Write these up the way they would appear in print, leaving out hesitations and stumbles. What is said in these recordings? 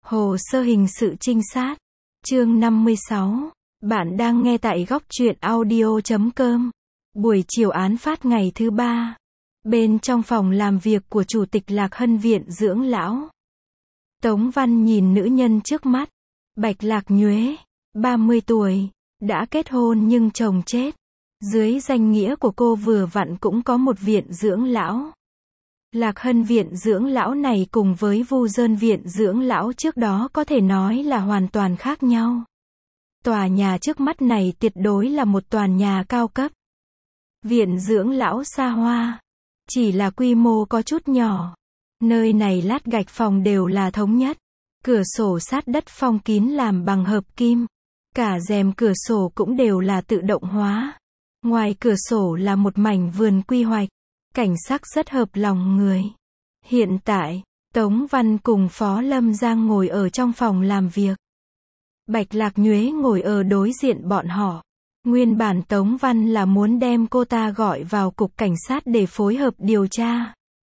Hồ sơ hình sự trinh sát. Chương 56. Bạn đang nghe tại góc truyện audio.com. Buổi chiều án phát ngày thứ 3. Bên trong phòng làm việc của Chủ tịch Lạc Hân Viện Dưỡng Lão. Tống Văn nhìn nữ nhân trước mắt. Bạch Lạc Nhuế, 30 tuổi, đã kết hôn nhưng chồng chết. Dưới danh nghĩa của cô vừa vặn cũng có một viện dưỡng lão. Lạc Hân Viện Dưỡng Lão này cùng với Vu Dơn Viện Dưỡng Lão trước đó có thể nói là hoàn toàn khác nhau. Tòa nhà trước mắt này tuyệt đối là một tòa nhà cao cấp. Viện Dưỡng Lão xa hoa, chỉ là quy mô có chút nhỏ. Nơi này lát gạch phòng đều là thống nhất. Cửa sổ sát đất phong kín làm bằng hợp kim. Cả rèm cửa sổ cũng đều là tự động hóa. Ngoài cửa sổ là một mảnh vườn quy hoạch. Cảnh sắc rất hợp lòng người. Hiện tại, Tống Văn cùng Phó Lâm Giang ngồi ở trong phòng làm việc. Bạch Lạc Nhuế ngồi ở đối diện bọn họ. Nguyên bản Tống Văn là muốn đem cô ta gọi vào cục cảnh sát để phối hợp điều tra.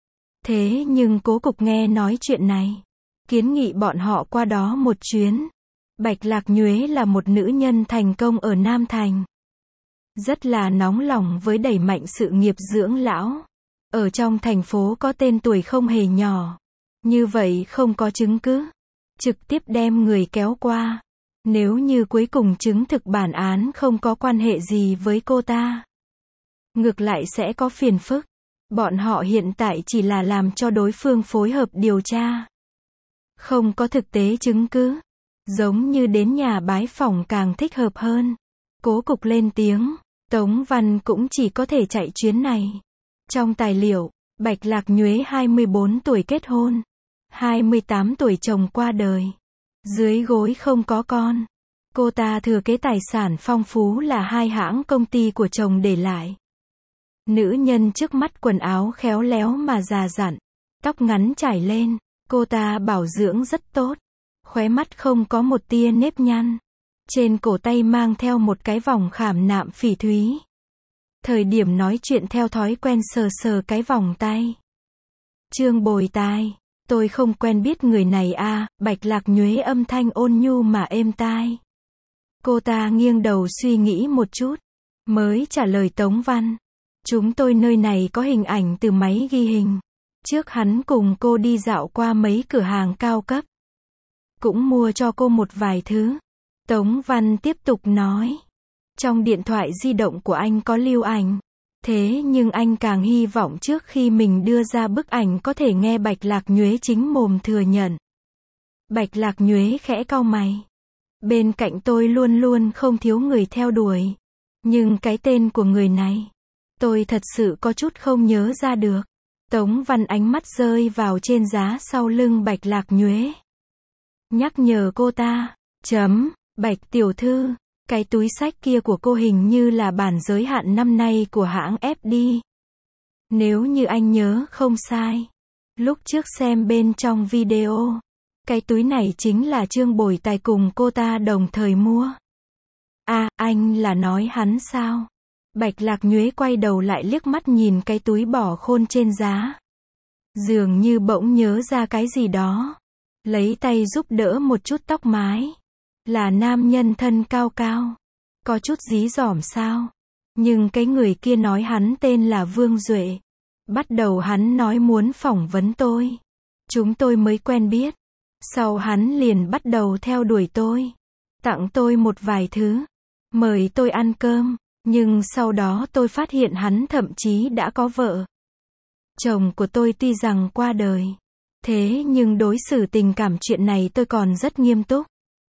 Thế nhưng cố cục nghe nói chuyện này, kiến nghị bọn họ qua đó một chuyến. Bạch Lạc Nhuế là một nữ nhân thành công ở Nam Thành. Rất là nóng lòng với đẩy mạnh sự nghiệp dưỡng lão. Ở trong thành phố có tên tuổi không hề nhỏ. Như vậy không có chứng cứ. Trực tiếp đem người kéo qua. Nếu như cuối cùng chứng thực bản án không có quan hệ gì với cô ta, ngược lại sẽ có phiền phức. Bọn họ hiện tại chỉ là làm cho đối phương phối hợp điều tra. Không có thực tế chứng cứ. Giống như đến nhà bái phỏng càng thích hợp hơn. Cố cục lên tiếng. Tống Văn cũng chỉ có thể chạy chuyến này. Trong tài liệu, Bạch Lạc Nhuế 24 tuổi kết hôn. 28 tuổi chồng qua đời. Dưới gối không có con. Cô ta thừa kế tài sản phong phú là 2 hãng công ty của chồng để lại. Nữ nhân trước mắt quần áo khéo léo mà già dặn. Tóc ngắn trải lên. Cô ta bảo dưỡng rất tốt. Khóe mắt không có một tia nếp nhăn. Trên cổ tay mang theo một cái vòng khảm nạm phỉ thúy. Thời điểm nói chuyện theo thói quen sờ sờ cái vòng tay. Trương Bồi tai. Tôi không quen biết người này à. Bạch Lạc Nhuế âm thanh ôn nhu mà êm tai. Cô ta nghiêng đầu suy nghĩ một chút. Mới trả lời Tống Văn. Chúng tôi nơi này có hình ảnh từ máy ghi hình. Trước hắn cùng cô đi dạo qua mấy cửa hàng cao cấp. Cũng mua cho cô một vài thứ. Tống Văn tiếp tục nói. Trong điện thoại di động của anh có lưu ảnh. Thế nhưng anh càng hy vọng trước khi mình đưa ra bức ảnh có thể nghe Bạch Lạc Nhuế chính mồm thừa nhận. Bạch Lạc Nhuế khẽ cau mày. Bên cạnh tôi luôn luôn không thiếu người theo đuổi. Nhưng cái tên của người này, tôi thật sự có chút không nhớ ra được. Tống Văn ánh mắt rơi vào trên giá sau lưng Bạch Lạc Nhuế. Nhắc nhở cô ta. Bạch tiểu thư, cái túi xách kia của cô hình như là bản giới hạn năm nay của hãng FD. Nếu như anh nhớ không sai. Lúc trước xem bên trong video. Cái túi này chính là Trương Bồi Tài cùng cô ta đồng thời mua. À, anh là nói hắn sao? Bạch Lạc Nhuế quay đầu lại liếc mắt nhìn cái túi bỏ khôn trên giá. Dường như bỗng nhớ ra cái gì đó. Lấy tay giúp đỡ một chút tóc mái. Là nam nhân thân cao cao. Có chút dí dỏm sao? Nhưng cái người kia nói hắn tên là Vương Duệ. Bắt đầu hắn nói muốn phỏng vấn tôi. Chúng tôi mới quen biết. Sau hắn liền bắt đầu theo đuổi tôi. Tặng tôi một vài thứ. Mời tôi ăn cơm. Nhưng sau đó tôi phát hiện hắn thậm chí đã có vợ. Chồng của tôi tuy rằng qua đời. Thế nhưng đối xử tình cảm chuyện này tôi còn rất nghiêm túc.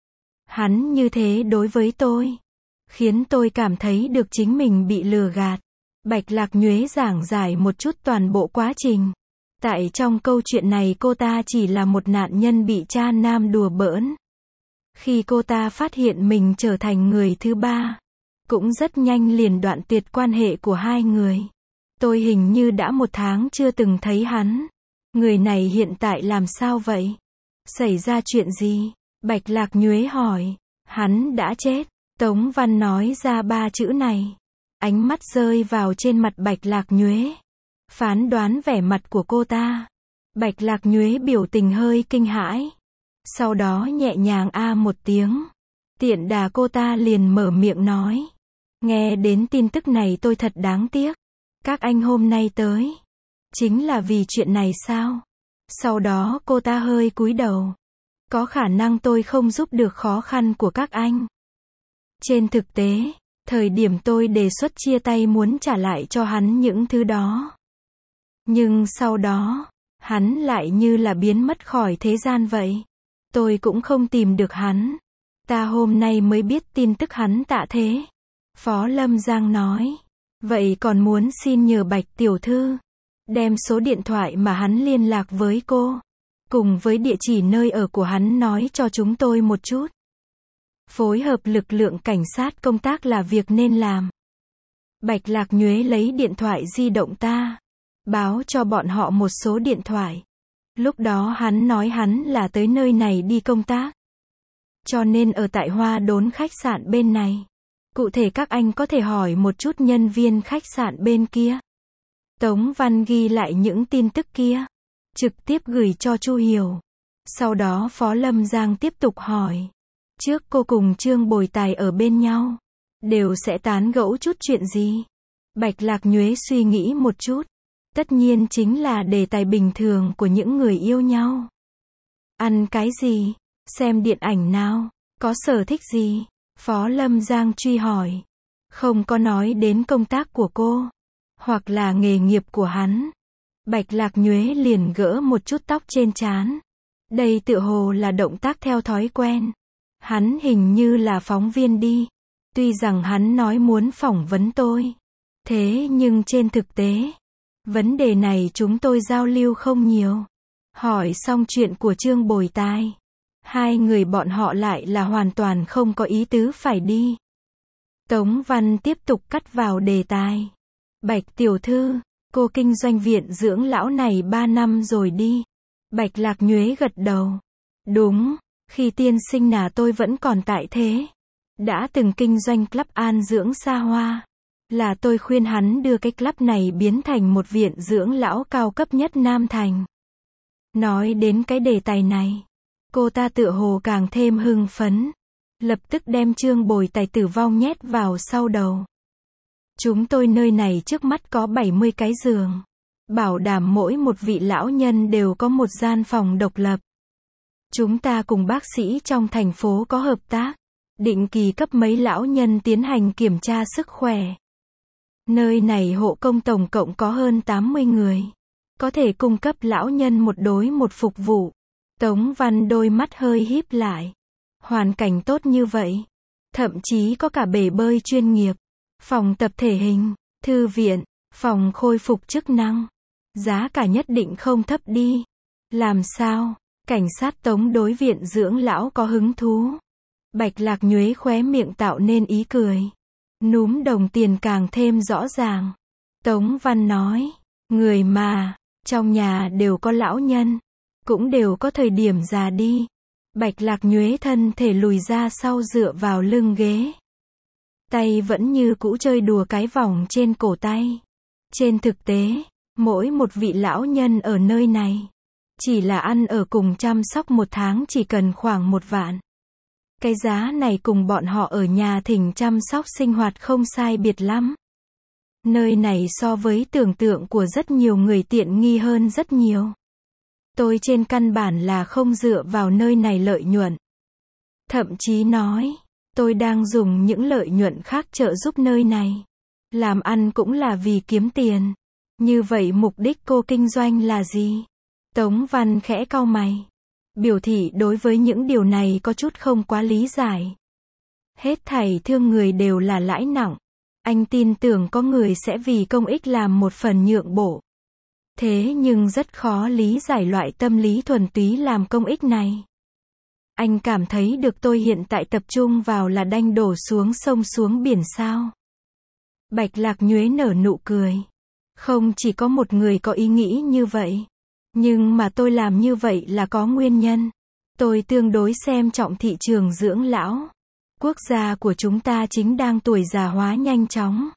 Hắn như thế đối với tôi. Khiến tôi cảm thấy được chính mình bị lừa gạt. Bạch Lạc Nhuế giảng giải một chút toàn bộ quá trình. Tại trong câu chuyện này cô ta chỉ là một nạn nhân bị cha nam đùa bỡn. Khi cô ta phát hiện mình trở thành người thứ ba, cũng rất nhanh liền đoạn tuyệt quan hệ của hai người. Tôi hình như đã 1 tháng chưa từng thấy hắn. Người này hiện tại làm sao vậy? Xảy ra chuyện gì? Bạch Lạc Nhuế hỏi. Hắn đã chết. Tống Văn nói ra 3 chữ này. Ánh mắt rơi vào trên mặt Bạch Lạc Nhuế. Phán đoán vẻ mặt của cô ta. Bạch Lạc Nhuế biểu tình hơi kinh hãi. Sau đó nhẹ nhàng một tiếng. Tiện đà cô ta liền mở miệng nói. Nghe đến tin tức này tôi thật đáng tiếc. Các anh hôm nay tới. Chính là vì chuyện này sao? Sau đó cô ta hơi cúi đầu. Có khả năng tôi không giúp được khó khăn của các anh. Trên thực tế, thời điểm tôi đề xuất chia tay muốn trả lại cho hắn những thứ đó. Nhưng sau đó, hắn lại như là biến mất khỏi thế gian vậy. Tôi cũng không tìm được hắn. Ta hôm nay mới biết tin tức hắn tạ thế. Phó Lâm Giang nói. Vậy còn muốn xin nhờ Bạch tiểu thư đem số điện thoại mà hắn liên lạc với cô, cùng với địa chỉ nơi ở của hắn nói cho chúng tôi một chút. Phối hợp lực lượng cảnh sát công tác là việc nên làm. Bạch Lạc Nhuế lấy điện thoại di động ta, báo cho bọn họ một số điện thoại. Lúc đó hắn nói hắn là tới nơi này đi công tác. Cho nên ở tại Hoa Đốn khách sạn bên này. Cụ thể các anh có thể hỏi một chút nhân viên khách sạn bên kia. Tống Văn ghi lại những tin tức kia, trực tiếp gửi cho Chu Hiểu. Sau đó Phó Lâm Giang tiếp tục hỏi. Trước cô cùng Trương Bồi Tài ở bên nhau, đều sẽ tán gẫu chút chuyện gì? Bạch Lạc Nhuế suy nghĩ một chút. Tất nhiên chính là đề tài bình thường của những người yêu nhau. Ăn cái gì? Xem điện ảnh nào? Có sở thích gì? Phó Lâm Giang truy hỏi. Không có nói đến công tác của cô, hoặc là nghề nghiệp của hắn. Bạch Lạc Nhuế liền gỡ một chút tóc trên trán. Đây tựa hồ là động tác theo thói quen. Hắn hình như là phóng viên đi. Tuy rằng hắn nói muốn phỏng vấn tôi. Thế nhưng trên thực tế, vấn đề này chúng tôi giao lưu không nhiều. Hỏi xong chuyện của Trương Bồi Tài, hai người bọn họ lại là hoàn toàn không có ý tứ phải đi. Tống Văn tiếp tục cắt vào đề tài. Bạch tiểu thư, cô kinh doanh viện dưỡng lão này 3 năm rồi đi. Bạch Lạc Nhuế gật đầu. Đúng, khi tiên sinh nhà tôi vẫn còn tại thế. Đã từng kinh doanh club an dưỡng xa hoa. Là tôi khuyên hắn đưa cái club này biến thành một viện dưỡng lão cao cấp nhất Nam Thành. Nói đến cái đề tài này, cô ta tựa hồ càng thêm hưng phấn. Lập tức đem Trương Bồi Tài tử vong nhét vào sau đầu. Chúng tôi nơi này trước mắt có 70 cái giường. Bảo đảm mỗi một vị lão nhân đều có một gian phòng độc lập. Chúng ta cùng bác sĩ trong thành phố có hợp tác. Định kỳ cấp mấy lão nhân tiến hành kiểm tra sức khỏe. Nơi này hộ công tổng cộng có hơn 80 người. Có thể cung cấp lão nhân một đối một phục vụ. Tống Văn đôi mắt hơi híp lại. Hoàn cảnh tốt như vậy. Thậm chí có cả bể bơi chuyên nghiệp. Phòng tập thể hình, thư viện, phòng khôi phục chức năng. Giá cả nhất định không thấp đi. Làm sao? Cảnh sát Tống đối viện dưỡng lão có hứng thú. Bạch Lạc Nhuế khóe miệng tạo nên ý cười. Núm đồng tiền càng thêm rõ ràng. Tống Văn nói, người mà, trong nhà đều có lão nhân, cũng đều có thời điểm già đi. Bạch Lạc Nhuế thân thể lùi ra sau dựa vào lưng ghế. Tay vẫn như cũ chơi đùa cái vòng trên cổ tay. Trên thực tế, mỗi một vị lão nhân ở nơi này, chỉ là ăn ở cùng chăm sóc một tháng chỉ cần khoảng 1 vạn. Cái giá này cùng bọn họ ở nhà thỉnh chăm sóc sinh hoạt không sai biệt lắm. Nơi này so với tưởng tượng của rất nhiều người tiện nghi hơn rất nhiều. Tôi trên căn bản là không dựa vào nơi này lợi nhuận. Thậm chí nói, tôi đang dùng những lợi nhuận khác trợ giúp nơi này. Làm ăn cũng là vì kiếm tiền. Như vậy mục đích cô kinh doanh là gì? Tống Văn khẽ cau mày. Biểu thị đối với những điều này có chút không quá lý giải. Hết thảy thương người đều là lãi nặng. Anh tin tưởng có người sẽ vì công ích làm một phần nhượng bộ. Thế nhưng rất khó lý giải loại tâm lý thuần túy làm công ích này. Anh cảm thấy được tôi hiện tại tập trung vào là đanh đổ xuống sông xuống biển sao? Bạch Lạc Nhuế nở nụ cười. Không chỉ có một người có ý nghĩ như vậy. Nhưng mà tôi làm như vậy là có nguyên nhân. Tôi tương đối xem trọng thị trường dưỡng lão. Quốc gia của chúng ta chính đang tuổi già hóa nhanh chóng.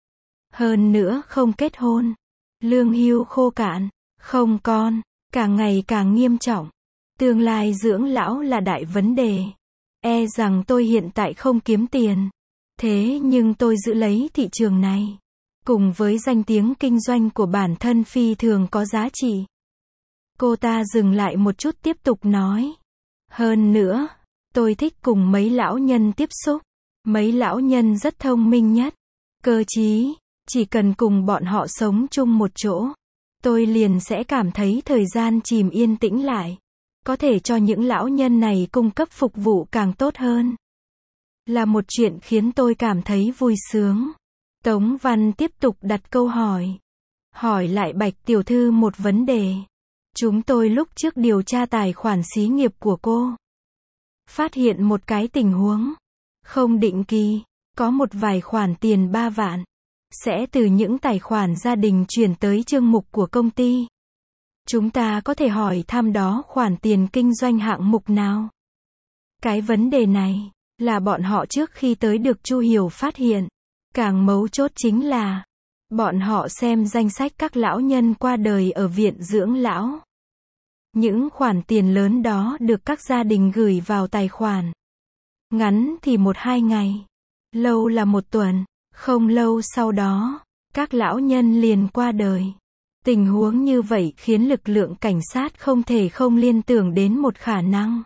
Hơn nữa không kết hôn. Lương hưu khô cạn. Không con. Càng ngày càng nghiêm trọng. Tương lai dưỡng lão là đại vấn đề. E rằng tôi hiện tại không kiếm tiền. Thế nhưng tôi giữ lấy thị trường này. Cùng với danh tiếng kinh doanh của bản thân phi thường có giá trị. Cô ta dừng lại một chút tiếp tục nói. Hơn nữa, tôi thích cùng mấy lão nhân tiếp xúc. Mấy lão nhân rất thông minh nhất. Cơ trí, chỉ cần cùng bọn họ sống chung một chỗ. Tôi liền sẽ cảm thấy thời gian chìm yên tĩnh lại. Có thể cho những lão nhân này cung cấp phục vụ càng tốt hơn. Là một chuyện khiến tôi cảm thấy vui sướng. Tống Văn tiếp tục đặt câu hỏi. Hỏi lại Bạch tiểu thư một vấn đề. Chúng tôi lúc trước điều tra tài khoản xí nghiệp của cô. Phát hiện một cái tình huống. Không định kỳ, có một vài khoản tiền 3 vạn. Sẽ từ những tài khoản gia đình chuyển tới chương mục của công ty. Chúng ta có thể hỏi thăm đó khoản tiền kinh doanh hạng mục nào? Cái vấn đề này, là bọn họ trước khi tới được Chu Hiểu phát hiện. Càng mấu chốt chính là, bọn họ xem danh sách các lão nhân qua đời ở viện dưỡng lão. Những khoản tiền lớn đó được các gia đình gửi vào tài khoản. Ngắn thì 1-2 ngày, lâu là 1 tuần, không lâu sau đó, các lão nhân liền qua đời. Tình huống như vậy khiến lực lượng cảnh sát không thể không liên tưởng đến một khả năng.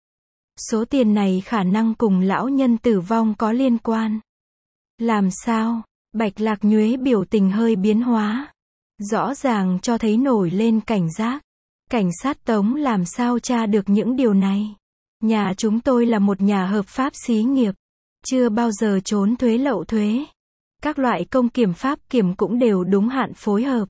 Số tiền này khả năng cùng lão nhân tử vong có liên quan. Làm sao? Bạch Lạc Nhuế biểu tình hơi biến hóa. Rõ ràng cho thấy nổi lên cảnh giác. Cảnh sát Tống làm sao tra được những điều này? Nhà chúng tôi là một nhà hợp pháp xí nghiệp. Chưa bao giờ trốn thuế lậu thuế. Các loại công kiểm pháp kiểm cũng đều đúng hạn phối hợp.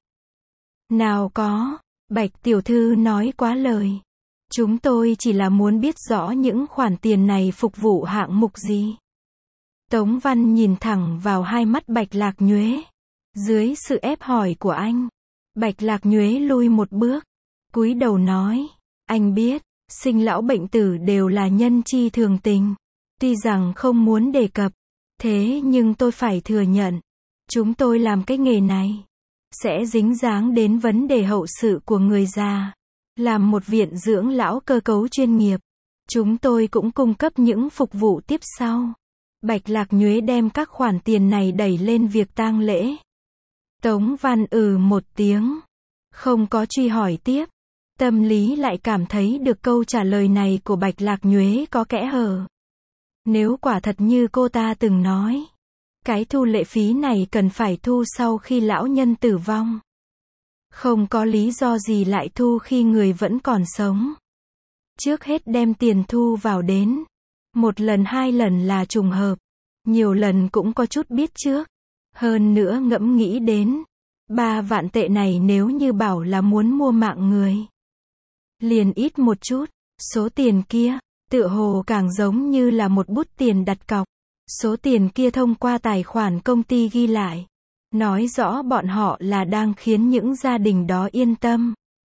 Nào có, Bạch tiểu thư nói quá lời. Chúng tôi chỉ là muốn biết rõ những khoản tiền này phục vụ hạng mục gì. Tống Văn nhìn thẳng vào hai mắt Bạch Lạc Nhuế. Dưới sự ép hỏi của anh, Bạch Lạc Nhuế lui một bước, cúi đầu nói, anh biết, sinh lão bệnh tử đều là nhân chi thường tình. Tuy rằng không muốn đề cập, thế nhưng tôi phải thừa nhận, chúng tôi làm cái nghề này, sẽ dính dáng đến vấn đề hậu sự của người già. Làm một viện dưỡng lão cơ cấu chuyên nghiệp, chúng tôi cũng cung cấp những phục vụ tiếp sau. Bạch Lạc Nhuế đem các khoản tiền này đẩy lên việc tang lễ. Tống Văn một tiếng, không có truy hỏi tiếp. Tâm lý lại cảm thấy được câu trả lời này của Bạch Lạc Nhuế có kẽ hở. Nếu quả thật như cô ta từng nói, cái thu lệ phí này cần phải thu sau khi lão nhân tử vong. Không có lý do gì lại thu khi người vẫn còn sống. Trước hết đem tiền thu vào đến. 1 lần 2 lần là trùng hợp. Nhiều lần cũng có chút biết trước. Hơn nữa ngẫm nghĩ đến. 3 vạn tệ này nếu như bảo là muốn mua mạng người. Liền ít một chút. Số tiền kia, tựa hồ càng giống như là một bút tiền đặt cọc. Số tiền kia thông qua tài khoản công ty ghi lại. Nói rõ bọn họ là đang khiến những gia đình đó yên tâm.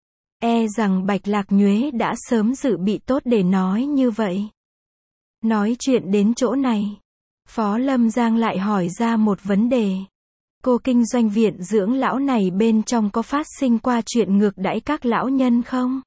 E rằng Bạch Lạc Nhuế đã sớm dự bị tốt để nói như vậy. Nói chuyện đến chỗ này, Phó Lâm Giang lại hỏi ra một vấn đề. Cô kinh doanh viện dưỡng lão này bên trong có phát sinh qua chuyện ngược đãi các lão nhân không?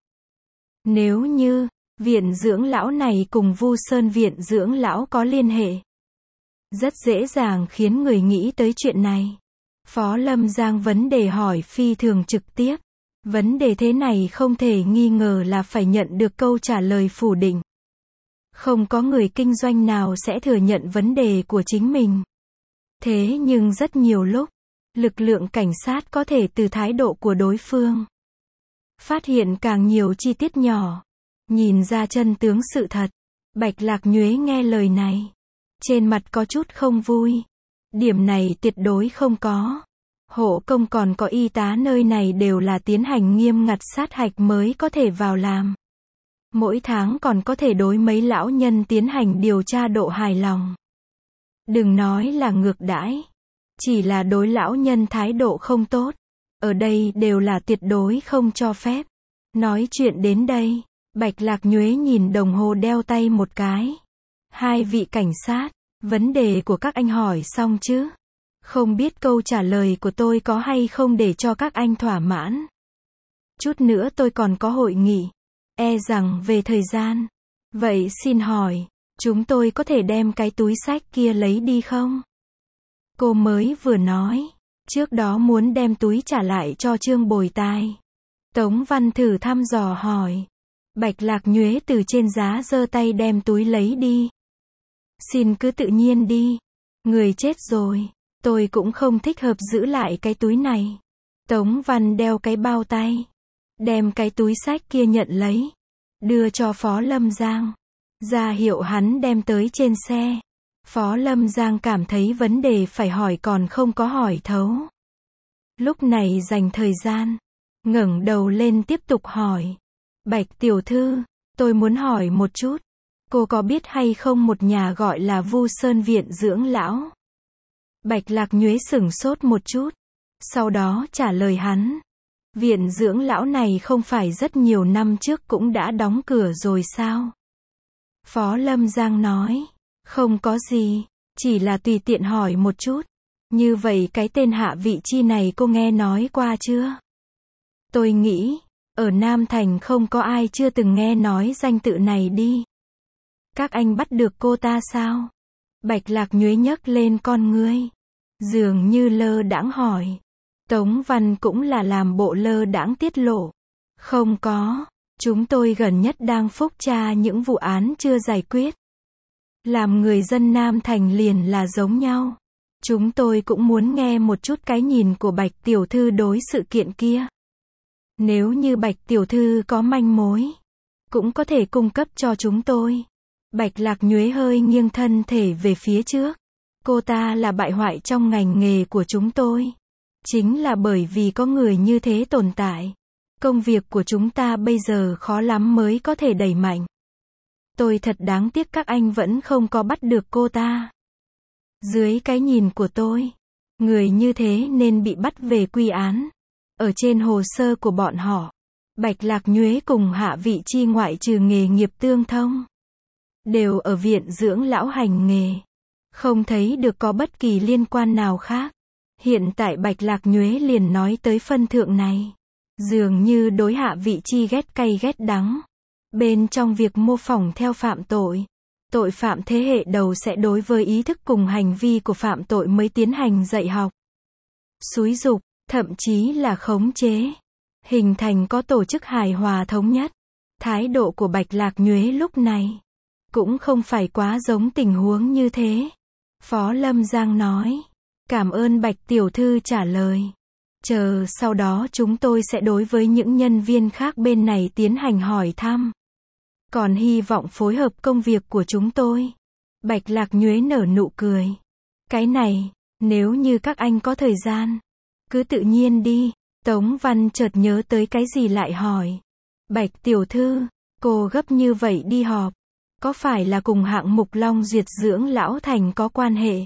Nếu như, viện dưỡng lão này cùng Vu Sơn viện dưỡng lão có liên hệ. Rất dễ dàng khiến người nghĩ tới chuyện này. Phó Lâm Giang vấn đề hỏi phi thường trực tiếp. Vấn đề thế này không thể nghi ngờ là phải nhận được câu trả lời phủ định. Không có người kinh doanh nào sẽ thừa nhận vấn đề của chính mình. Thế nhưng rất nhiều lúc, lực lượng cảnh sát có thể từ thái độ của đối phương phát hiện càng nhiều chi tiết nhỏ, nhìn ra chân tướng sự thật. Bạch Lạc Nhuế nghe lời này, trên mặt có chút không vui. Điểm này tuyệt đối không có. Hộ công còn có y tá nơi này đều là tiến hành nghiêm ngặt sát hạch mới có thể vào làm. Mỗi tháng còn có thể đối mấy lão nhân tiến hành điều tra độ hài lòng. Đừng nói là ngược đãi, chỉ là đối lão nhân thái độ không tốt, ở đây đều là tuyệt đối không cho phép. Nói chuyện đến đây, Bạch Lạc Nhuế nhìn đồng hồ đeo tay một cái. 2 vị cảnh sát, vấn đề của các anh hỏi xong chứ? Không biết câu trả lời của tôi có hay không để cho các anh thỏa mãn. Chút nữa tôi còn có hội nghị. e rằng về thời gian. Vậy xin hỏi, chúng tôi có thể đem cái túi xách kia lấy đi không? Cô mới vừa nói, trước đó muốn đem túi trả lại cho Trương Bồi Tài. Tống Văn thử thăm dò hỏi. Bạch Lạc Nhuế từ trên giá giơ tay đem túi lấy đi. Xin cứ tự nhiên đi. Người chết rồi. Tôi cũng không thích hợp giữ lại cái túi này. Tống Văn đeo cái bao tay. Đem cái túi xách kia nhận lấy. Đưa cho Phó Lâm Giang. Ra hiệu hắn đem tới trên xe. Phó Lâm Giang cảm thấy vấn đề phải hỏi còn không có hỏi thấu. Lúc này dành thời gian. Ngẩng đầu lên tiếp tục hỏi. Bạch tiểu thư, tôi muốn hỏi một chút. Cô có biết hay không một nhà gọi là Vu Sơn Viện Dưỡng Lão? Bạch Lạc Nhuế sửng sốt một chút. Sau đó trả lời hắn. Viện dưỡng lão này không phải rất nhiều năm trước cũng đã đóng cửa rồi sao? Phó Lâm Giang nói. Không có gì, chỉ là tùy tiện hỏi một chút. Như vậy cái tên Hạ Vị Chi này cô nghe nói qua chưa? Tôi nghĩ, ở Nam Thành không có ai chưa từng nghe nói danh tự này đi. Các anh bắt được cô ta sao? Bạch Lạc Nhuế nhấc lên con ngươi. Dường như lơ đãng hỏi. Tống Văn cũng là làm bộ lơ đãng tiết lộ. Không có, chúng tôi gần nhất đang phúc tra những vụ án chưa giải quyết. Làm người dân Nam Thành liền là giống nhau. Chúng tôi cũng muốn nghe một chút cái nhìn của Bạch tiểu thư đối sự kiện kia. Nếu như Bạch tiểu thư có manh mối, cũng có thể cung cấp cho chúng tôi. Bạch Lạc Nhuế hơi nghiêng thân thể về phía trước. Cô ta là bại hoại trong ngành nghề của chúng tôi. Chính là bởi vì có người như thế tồn tại. Công việc của chúng ta bây giờ khó lắm mới có thể đẩy mạnh. Tôi thật đáng tiếc các anh vẫn không có bắt được cô ta. Dưới cái nhìn của tôi, người như thế nên bị bắt về quy án. Ở trên hồ sơ của bọn họ, Bạch Lạc Nhuế cùng Hạ Vị Chi ngoại trừ nghề nghiệp tương thông, đều ở viện dưỡng lão hành nghề. Không thấy được có bất kỳ liên quan nào khác. Hiện tại Bạch Lạc Nhuế liền nói tới phân thượng này. Dường như đối Hạ Vị Chi ghét cay ghét đắng. Bên trong việc mô phỏng theo phạm tội, tội phạm thế hệ đầu sẽ đối với ý thức cùng hành vi của phạm tội mới tiến hành dạy học, xúi giục, thậm chí là khống chế, hình thành có tổ chức hài hòa thống nhất. Thái độ của Bạch Lạc Nhuế lúc này cũng không phải quá giống tình huống như thế. Phó Lâm Giang nói, cảm ơn Bạch tiểu thư trả lời. Chờ sau đó chúng tôi sẽ đối với những nhân viên khác bên này tiến hành hỏi thăm. Còn hy vọng phối hợp công việc của chúng tôi. Bạch Lạc Nhuế nở nụ cười. Cái này, nếu như các anh có thời gian, cứ tự nhiên đi. Tống Văn chợt nhớ tới cái gì lại hỏi. Bạch tiểu thư, cô gấp như vậy đi họp, có phải là cùng hạng mục Long Duyệt Dưỡng Lão Thành có quan hệ?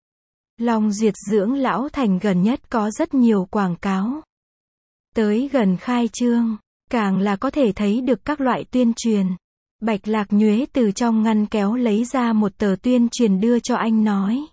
Long Duyệt Dưỡng Lão Thành gần nhất có rất nhiều quảng cáo. Tới gần khai trương, càng là có thể thấy được các loại tuyên truyền. Bạch Lạc Nhuế từ trong ngăn kéo lấy ra một tờ tuyên truyền đưa cho anh nói.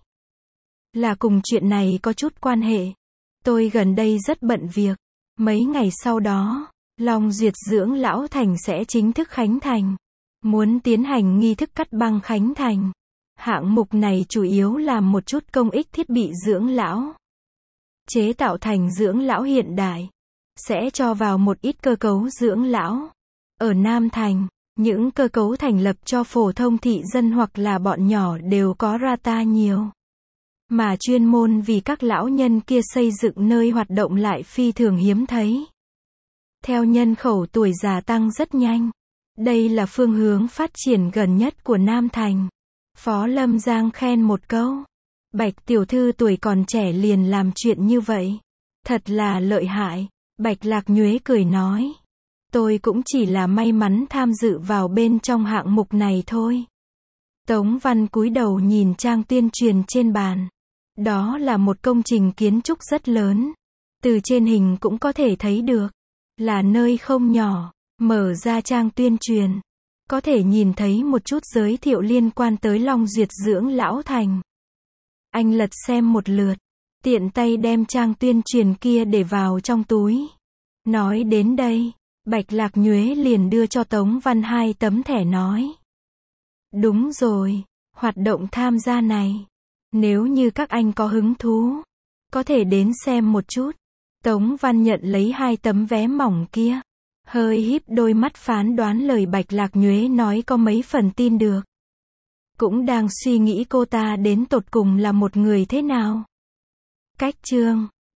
Là cùng chuyện này có chút quan hệ. Tôi gần đây rất bận việc. Mấy ngày sau đó, Long Duyệt Dưỡng Lão Thành sẽ chính thức khánh thành. Muốn tiến hành nghi thức cắt băng khánh thành. Hạng mục này chủ yếu làm một chút công ích thiết bị dưỡng lão. Chế tạo thành dưỡng lão hiện đại. Sẽ cho vào một ít cơ cấu dưỡng lão. Ở Nam Thành, những cơ cấu thành lập cho phổ thông thị dân hoặc là bọn nhỏ đều có rata nhiều. Mà chuyên môn vì các lão nhân kia xây dựng nơi hoạt động lại phi thường hiếm thấy. Theo nhân khẩu tuổi già tăng rất nhanh. Đây là phương hướng phát triển gần nhất của Nam Thành. Phó Lâm Giang khen một câu. Bạch tiểu thư tuổi còn trẻ liền làm chuyện như vậy. Thật là lợi hại. Bạch Lạc Nhuế cười nói. Tôi cũng chỉ là may mắn tham dự vào bên trong hạng mục này thôi. Tống Văn cúi đầu nhìn trang tuyên truyền trên bàn. Đó là một công trình kiến trúc rất lớn. Từ trên hình cũng có thể thấy được. Là nơi không nhỏ. Mở ra trang tuyên truyền. Có thể nhìn thấy một chút giới thiệu liên quan tới Long Duyệt Dưỡng Lão Thành. Anh lật xem một lượt. Tiện tay đem trang tuyên truyền kia để vào trong túi. Nói đến đây, Bạch Lạc Nhuế liền đưa cho Tống Văn 2 tấm thẻ nói. Đúng rồi, hoạt động tham gia này. Nếu như các anh có hứng thú, có thể đến xem một chút. Tống Văn nhận lấy 2 tấm vé mỏng kia. Hơi híp đôi mắt phán đoán lời Bạch Lạc Nhuế nói có mấy phần tin được. Cũng đang suy nghĩ cô ta đến tột cùng là một người thế nào. Cách chương